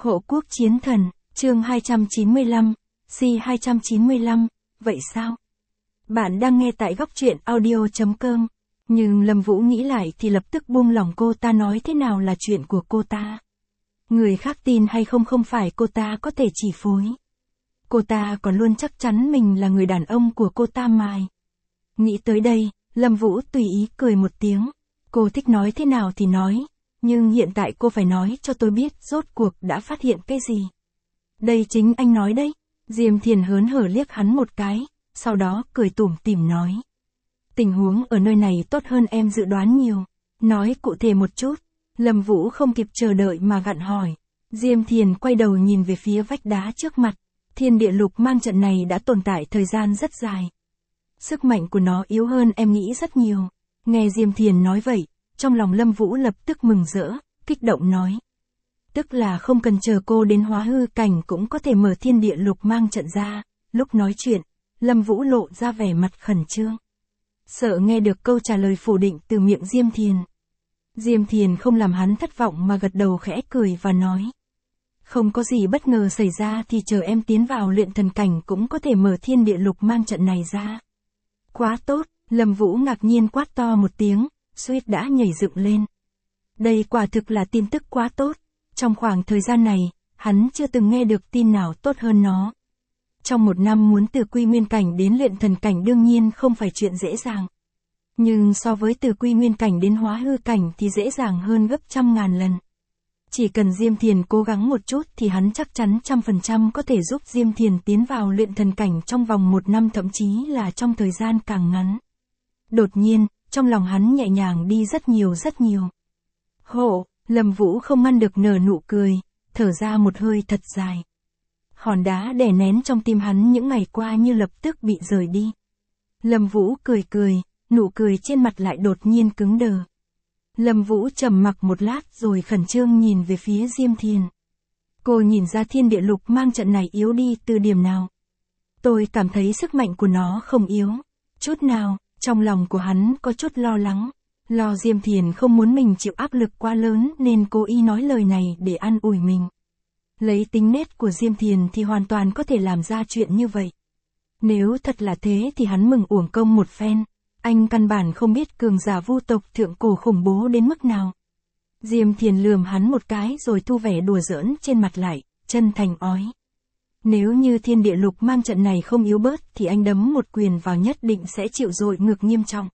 Hộ quốc chiến thần, chương 295, C295, vậy sao? Bạn đang nghe tại góc truyện audio.com. Nhưng Lâm Vũ nghĩ lại thì lập tức buông lỏng. Cô ta nói thế nào là chuyện của cô ta. Người khác tin hay không không phải cô ta có thể chỉ phối. Cô ta còn luôn chắc chắn mình là người đàn ông của cô ta mài. Nghĩ tới đây, Lâm Vũ tùy ý cười một tiếng. Cô thích nói thế nào thì nói, nhưng hiện tại cô phải nói cho tôi biết rốt cuộc đã phát hiện cái gì. Đây chính anh nói đấy. Diêm Thiền hớn hở liếc hắn một cái, sau đó cười tủm tỉm nói. Tình huống ở nơi này tốt hơn em dự đoán nhiều. Nói cụ thể một chút. Lâm Vũ không kịp chờ đợi mà gặn hỏi. Diêm Thiền quay đầu nhìn về phía vách đá trước mặt. Thiên địa lục mang trận này đã tồn tại thời gian rất dài. Sức mạnh của nó yếu hơn em nghĩ rất nhiều. Nghe Diêm Thiền nói vậy, trong lòng Lâm Vũ lập tức mừng rỡ, kích động nói. Tức là không cần chờ cô đến hóa hư cảnh cũng có thể mở thiên địa lục mang trận ra. Lúc nói chuyện, Lâm Vũ lộ ra vẻ mặt khẩn trương. Sợ nghe được câu trả lời phủ định từ miệng Diêm Thiền. Diêm Thiền không làm hắn thất vọng mà gật đầu khẽ cười và nói. Không có gì bất ngờ xảy ra thì chờ em tiến vào luyện thần cảnh cũng có thể mở thiên địa lục mang trận này ra. Quá tốt, Lâm Vũ ngạc nhiên quát to một tiếng, suýt đã nhảy dựng lên. Đây quả thực là tin tức quá tốt. Trong khoảng thời gian này, hắn chưa từng nghe được tin nào tốt hơn nó. Trong một năm muốn từ quy nguyên cảnh đến luyện thần cảnh đương nhiên không phải chuyện dễ dàng. Nhưng so với từ quy nguyên cảnh đến hóa hư cảnh thì dễ dàng hơn gấp 100.000 lần. Chỉ cần Diêm Thiền cố gắng một chút thì hắn chắc chắn 100% có thể giúp Diêm Thiền tiến vào luyện thần cảnh trong vòng 1 năm, thậm chí là trong thời gian càng ngắn. Đột nhiên, trong lòng hắn nhẹ nhàng đi rất nhiều. Hộ, Lâm Vũ không ngăn được nở nụ cười, thở ra một hơi thật dài. Hòn đá đè nén trong tim hắn những ngày qua như lập tức bị rời đi. Lâm Vũ cười, nụ cười trên mặt lại đột nhiên cứng đờ. Lâm Vũ trầm mặc một lát rồi khẩn trương nhìn về phía Diêm Thiền. Cô nhìn ra thiên địa lục mang trận này yếu đi từ điểm nào? Tôi cảm thấy sức mạnh của nó không yếu chút nào. Trong lòng của hắn có chút lo lắng. Lo Diêm Thiền không muốn mình chịu áp lực quá lớn nên cố ý nói lời này để an ủi mình. Lấy tính nết của Diêm Thiền thì hoàn toàn có thể làm ra chuyện như vậy. Nếu thật là thế thì hắn mừng uổng công một phen. Anh căn bản không biết cường giả vu tộc thượng cổ khủng bố đến mức nào. Diêm Thiền lườm hắn một cái rồi thu vẻ đùa giỡn trên mặt lại, chân thành ói. Nếu như thiên địa lục mang trận này không yếu bớt thì anh đấm một quyền vào nhất định sẽ chịu dội ngược nghiêm trọng.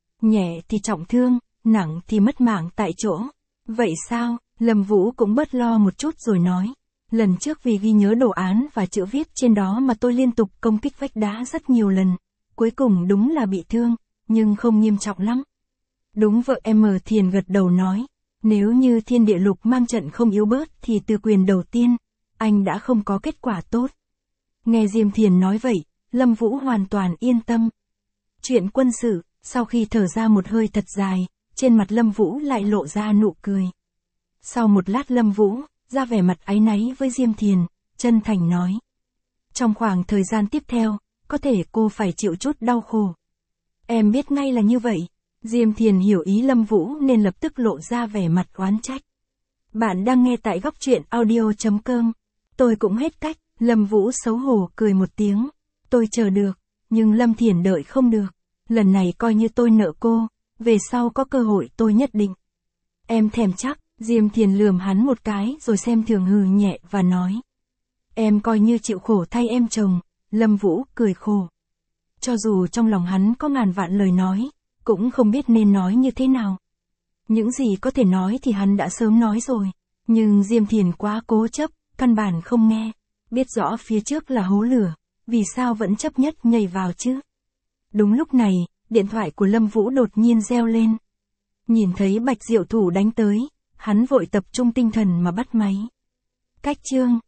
Nhẹ thì trọng thương, nặng thì mất mạng tại chỗ. Vậy sao? Lâm Vũ cũng bớt lo một chút rồi nói. Lần trước vì ghi nhớ đồ án và chữ viết trên đó mà tôi liên tục công kích vách đá rất nhiều lần. Cuối cùng đúng là bị thương, nhưng không nghiêm trọng lắm. Đúng, vợ em Thiền gật đầu nói. Nếu như thiên địa lục mang trận không yếu bớt thì từ quyền đầu tiên, anh đã không có kết quả tốt. Nghe Diêm Thiền nói vậy, Lâm Vũ hoàn toàn yên tâm. Chuyện quân sự, sau khi thở ra một hơi thật dài, trên mặt Lâm Vũ lại lộ ra nụ cười. Sau một lát Lâm Vũ ra vẻ mặt áy náy với Diêm Thiền, chân thành nói. Trong khoảng thời gian tiếp theo, có thể cô phải chịu chút đau khổ. Em biết ngay là như vậy. Diêm Thiền hiểu ý Lâm Vũ nên lập tức lộ ra vẻ mặt oán trách. Bạn đang nghe tại góc truyện audio.com. Tôi cũng hết cách. Lâm Vũ xấu hổ cười một tiếng. Tôi chờ được, nhưng Lâm Thiền đợi không được. Lần này coi như tôi nợ cô, về sau có cơ hội tôi nhất định. Em thèm chắc. Diêm Thiền lườm hắn một cái rồi xem thường hừ nhẹ và nói. Em coi như chịu khổ thay em chồng. Lâm Vũ cười khổ. Cho dù trong lòng hắn có ngàn vạn lời nói, cũng không biết nên nói như thế nào. Những gì có thể nói thì hắn đã sớm nói rồi. Nhưng Diêm Thiền quá cố chấp, căn bản không nghe. Biết rõ phía trước là hố lửa, vì sao vẫn chấp nhất nhảy vào chứ? Đúng lúc này, điện thoại của Lâm Vũ đột nhiên reo lên. Nhìn thấy Bạch Diệu Thủ đánh tới, hắn vội tập trung tinh thần mà bắt máy. Cách chương